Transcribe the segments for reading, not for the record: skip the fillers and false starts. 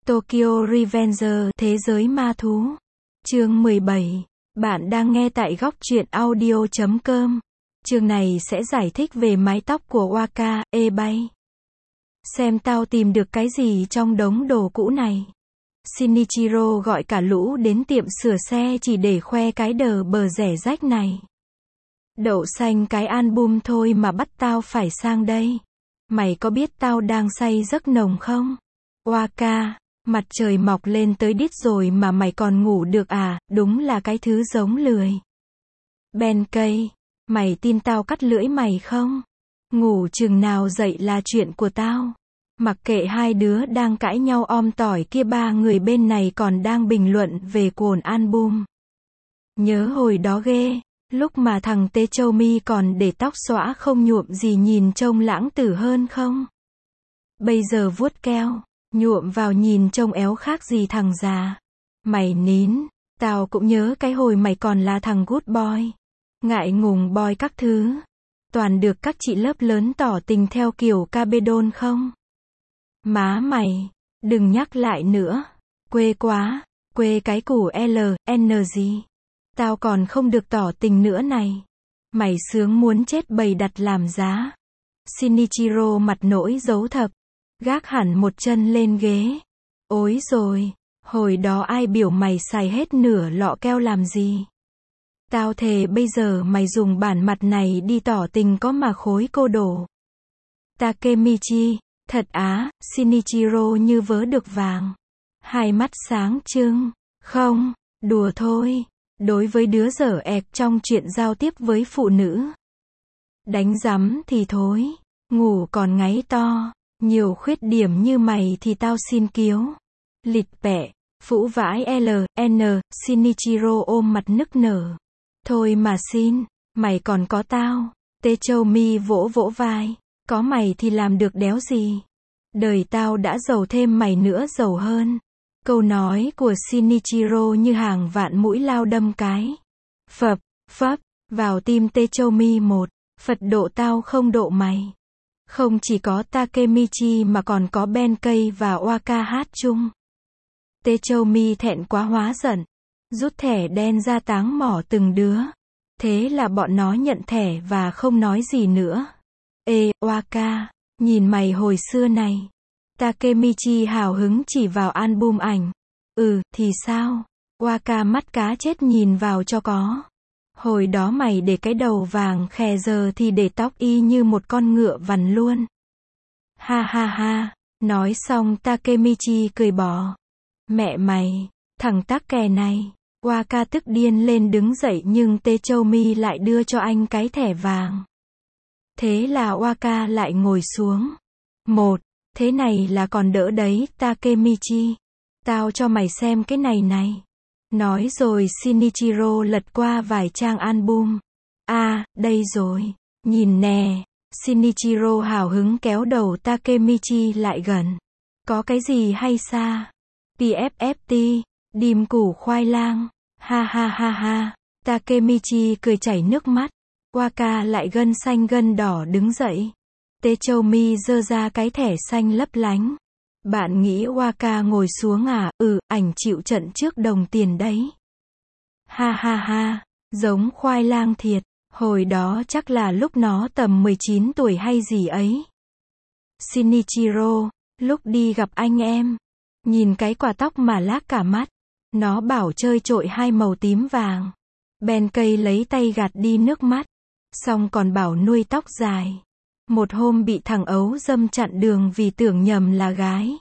Tokyo Revenger, Thế giới ma thú. Chương 17. Bạn đang nghe tại góc truyện audio.com. Chương này sẽ giải thích về mái tóc của Waka, bay. Xem tao tìm được cái gì trong đống đồ cũ này. Shinichiro gọi cả lũ đến tiệm sửa xe chỉ để khoe cái đờ bờ rẻ rách này. Đậu xanh cái album thôi mà bắt tao phải sang đây. Mày có biết tao đang say giấc nồng không? Waka, mặt trời mọc lên tới đít rồi mà mày còn ngủ được à, đúng là cái thứ giống lười. Benkei, mày tin tao cắt lưỡi mày không? Ngủ chừng nào dậy là chuyện của tao. Mặc kệ hai đứa đang cãi nhau om tỏi kia, ba người bên này còn đang bình luận về cuốn album. Nhớ hồi đó ghê, lúc mà thằng Techoumi còn để tóc xõa không nhuộm gì nhìn trông lãng tử hơn không? Bây giờ vuốt keo, nhuộm vào nhìn trông éo khác gì thằng già. Mày nín, tao cũng nhớ cái hồi mày còn là thằng good boy. Ngại ngùng boy các thứ. Toàn được các chị lớp lớn tỏ tình theo kiểu cabedon không? Má mày, đừng nhắc lại nữa. Quê quá, quê cái củ LN gì. Tao còn không được tỏ tình nữa này. Mày sướng muốn chết bầy đặt làm giá. Shinichiro mặt nỗi dấu thập. Gác hẳn một chân lên ghế. Ối rồi, hồi đó ai biểu mày xài hết nửa lọ keo làm gì? Tao thề bây giờ mày dùng bản mặt này đi tỏ tình có mà khối cô đổ. Takemichi, thật á, Shinichiro như vớ được vàng. Hai mắt sáng trưng. Không, đùa thôi. Đối với đứa dở ẹc trong chuyện giao tiếp với phụ nữ. Đánh rắm thì thôi. Ngủ còn ngáy to. Nhiều khuyết điểm như mày thì tao xin kiếu. Lịt bẹ, phũ vãi LN, Shinichiro ôm mặt nức nở. Thôi mà xin, mày còn có tao. Techoumi vỗ vỗ vai. Có mày thì làm được đéo gì. Đời tao đã giàu thêm mày nữa giàu hơn. Câu nói của Shinichiro như hàng vạn mũi lao đâm cái. Phập, phấp, vào tim Techoumi một. Phật độ tao không độ mày. Không chỉ có Takemichi mà còn có Benkei và Waka hát chung. Techoumi thẹn quá hóa giận. Rút thẻ đen ra táng mỏ từng đứa. Thế là bọn nó nhận thẻ và không nói gì nữa. Ê, Waka, nhìn mày hồi xưa này. Takemichi hào hứng chỉ vào album ảnh. Thì sao? Waka mắt cá chết nhìn vào cho có. Hồi đó mày để cái đầu vàng khè, giờ thì để tóc y như một con ngựa vằn luôn. Ha ha ha, nói xong Takemichi cười bỏ. Mẹ mày, thằng tắc kè này. Waka tức điên lên đứng dậy nhưng Techoumi lại đưa cho anh cái thẻ vàng. Thế là Waka lại ngồi xuống. Thế này là còn đỡ đấy Takemichi. Tao cho mày xem cái này này. Nói rồi Shinichiro lật qua vài trang album. Đây rồi. Nhìn nè. Shinichiro hào hứng kéo đầu Takemichi lại gần. Có cái gì hay xa? PFFT. Đìm củ khoai lang. Ha ha ha ha. Takemichi cười chảy nước mắt. Waka lại gân xanh gân đỏ đứng dậy. Techoumi giơ ra cái thẻ xanh lấp lánh. Bạn nghĩ Waka ngồi xuống à? Ảnh chịu trận trước đồng tiền đấy. Ha ha ha, giống khoai lang thiệt. Hồi đó chắc là lúc nó tầm 19 tuổi hay gì ấy. Shinichiro, lúc đi gặp anh em. Nhìn cái quả tóc mà lác cả mắt. Nó bảo chơi trội hai màu tím vàng. Benkei lấy tay gạt đi nước mắt. Xong còn bảo nuôi tóc dài. Một hôm bị thằng ấu dâm chặn đường vì tưởng nhầm là gái.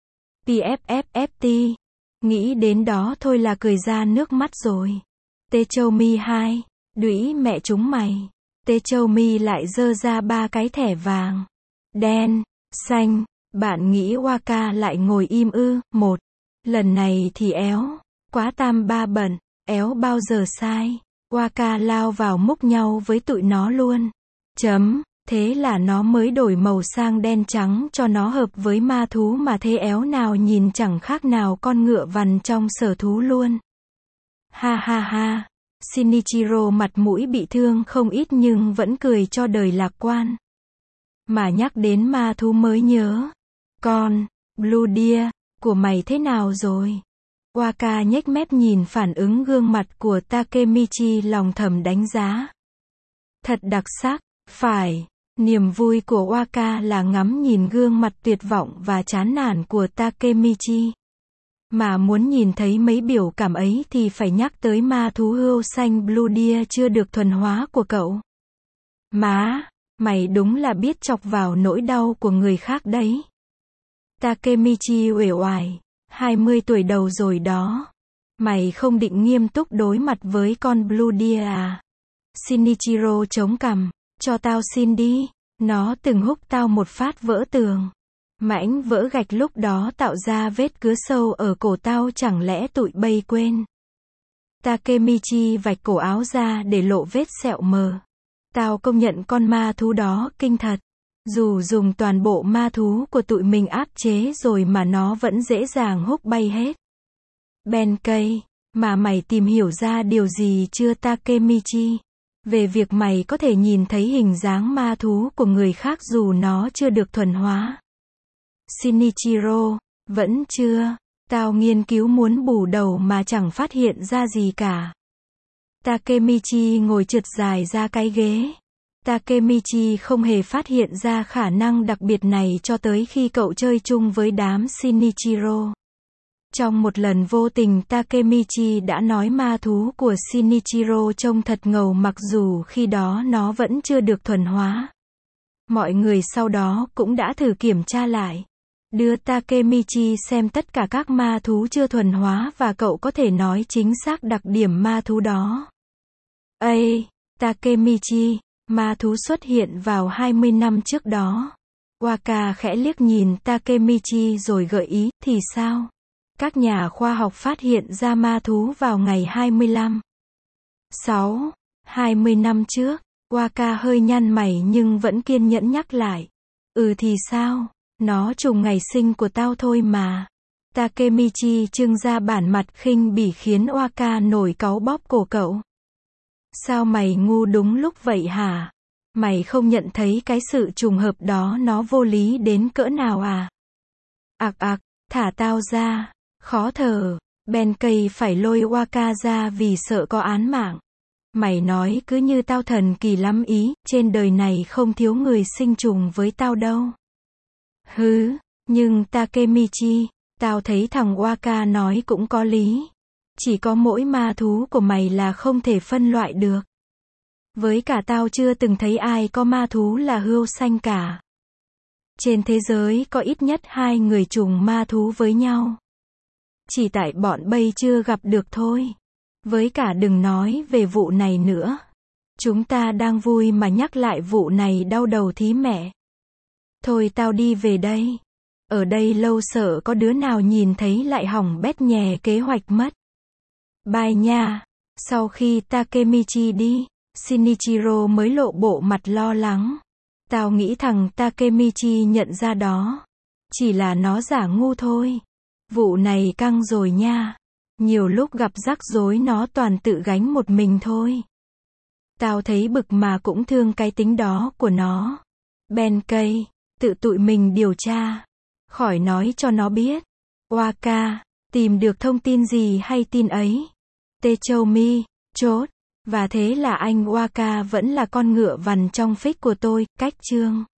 PFFT. Nghĩ đến đó thôi là cười ra nước mắt rồi. Techoumi 2. Đũy mẹ chúng mày. Techoumi lại giơ ra ba cái thẻ vàng. Đen, xanh. Bạn nghĩ Waka lại ngồi im ư? Lần này thì éo. Quá tam ba bận. Éo bao giờ sai. Waka lao vào múc nhau với tụi nó luôn. Thế là nó mới đổi màu sang đen trắng cho nó hợp với ma thú mà thế éo nào nhìn chẳng khác nào con ngựa vằn trong sở thú luôn. Ha ha ha. Shinichiro mặt mũi bị thương không ít nhưng vẫn cười cho đời lạc quan. Mà nhắc đến ma thú mới nhớ. Con, Blue Deer, của mày thế nào rồi? Waka nhếch mép nhìn phản ứng gương mặt của Takemichi, lòng thầm đánh giá. Thật đặc sắc, phải. Niềm vui của Waka là ngắm nhìn gương mặt tuyệt vọng và chán nản của Takemichi. Mà muốn nhìn thấy mấy biểu cảm ấy thì phải nhắc tới ma thú hươu xanh Blue Deer chưa được thuần hóa của cậu. Má, mày đúng là biết chọc vào nỗi đau của người khác đấy. Takemichi uể oải. 20 tuổi đầu rồi đó. Mày không định nghiêm túc đối mặt với con Blue Deer à? Shinichiro chống cằm. Cho tao xin đi. Nó từng húc tao một phát vỡ tường. Mảnh vỡ gạch lúc đó tạo ra vết cứa sâu ở cổ tao, chẳng lẽ tụi bay quên? Takemichi vạch cổ áo ra để lộ vết sẹo mờ. Tao công nhận con ma thú đó kinh thật. Dù dùng toàn bộ ma thú của tụi mình áp chế rồi mà nó vẫn dễ dàng húc bay hết. Benkei, mà mày tìm hiểu ra điều gì chưa Takemichi? Về việc mày có thể nhìn thấy hình dáng ma thú của người khác dù nó chưa được thuần hóa. Shinichiro, vẫn chưa. Tao nghiên cứu muốn bù đầu mà chẳng phát hiện ra gì cả. Takemichi ngồi trượt dài ra cái ghế. Takemichi không hề phát hiện ra khả năng đặc biệt này cho tới khi cậu chơi chung với đám Shinichiro. Trong một lần vô tình, Takemichi đã nói ma thú của Shinichiro trông thật ngầu mặc dù khi đó nó vẫn chưa được thuần hóa. Mọi người sau đó cũng đã thử kiểm tra lại. Đưa Takemichi xem tất cả các ma thú chưa thuần hóa và cậu có thể nói chính xác đặc điểm ma thú đó. Ê, Takemichi, ma thú xuất hiện vào 20 năm trước đó. Waka khẽ liếc nhìn Takemichi rồi gợi ý, thì sao? Các nhà khoa học phát hiện ra ma thú vào ngày 25. 20 năm trước. Waka hơi nhăn mày nhưng vẫn kiên nhẫn nhắc lại. Thì sao? Nó trùng ngày sinh của tao thôi mà. Takemichi trưng ra bản mặt khinh bỉ khiến Waka nổi cáu bóp cổ cậu. Sao mày ngu đúng lúc vậy hả? Mày không nhận thấy cái sự trùng hợp đó nó vô lý đến cỡ nào à? Thả tao ra. Khó thở. Benkei phải lôi Waka ra vì sợ có án mạng. Mày nói cứ như tao thần kỳ lắm ý, trên đời này không thiếu người sinh trùng với tao đâu. Nhưng Takemichi, tao thấy thằng Waka nói cũng có lý. Chỉ có mỗi ma thú của mày là không thể phân loại được. Với cả tao chưa từng thấy ai có ma thú là hươu xanh cả. Trên thế giới có ít nhất 2 người trùng ma thú với nhau. Chỉ tại bọn bay chưa gặp được thôi. Với cả đừng nói về vụ này nữa. Chúng ta đang vui mà nhắc lại vụ này đau đầu thí mẹ. Thôi tao đi về đây. Ở đây lâu sợ có đứa nào nhìn thấy lại hỏng bét nhè kế hoạch mất. Bye nha. Sau khi Takemichi đi, Shinichiro mới lộ bộ mặt lo lắng. Tao nghĩ thằng Takemichi nhận ra đó. Chỉ là nó giả ngu thôi. Vụ này căng rồi nha. Nhiều lúc gặp rắc rối nó toàn tự gánh một mình thôi. Tao thấy bực mà cũng thương cái tính đó của nó. Benkei, tự tụi mình điều tra. Khỏi nói cho nó biết. Waka, tìm được thông tin gì hay tin ấy. Techoumi, chốt. Và thế là anh Waka vẫn là con ngựa vằn trong phích của tôi. Cách chương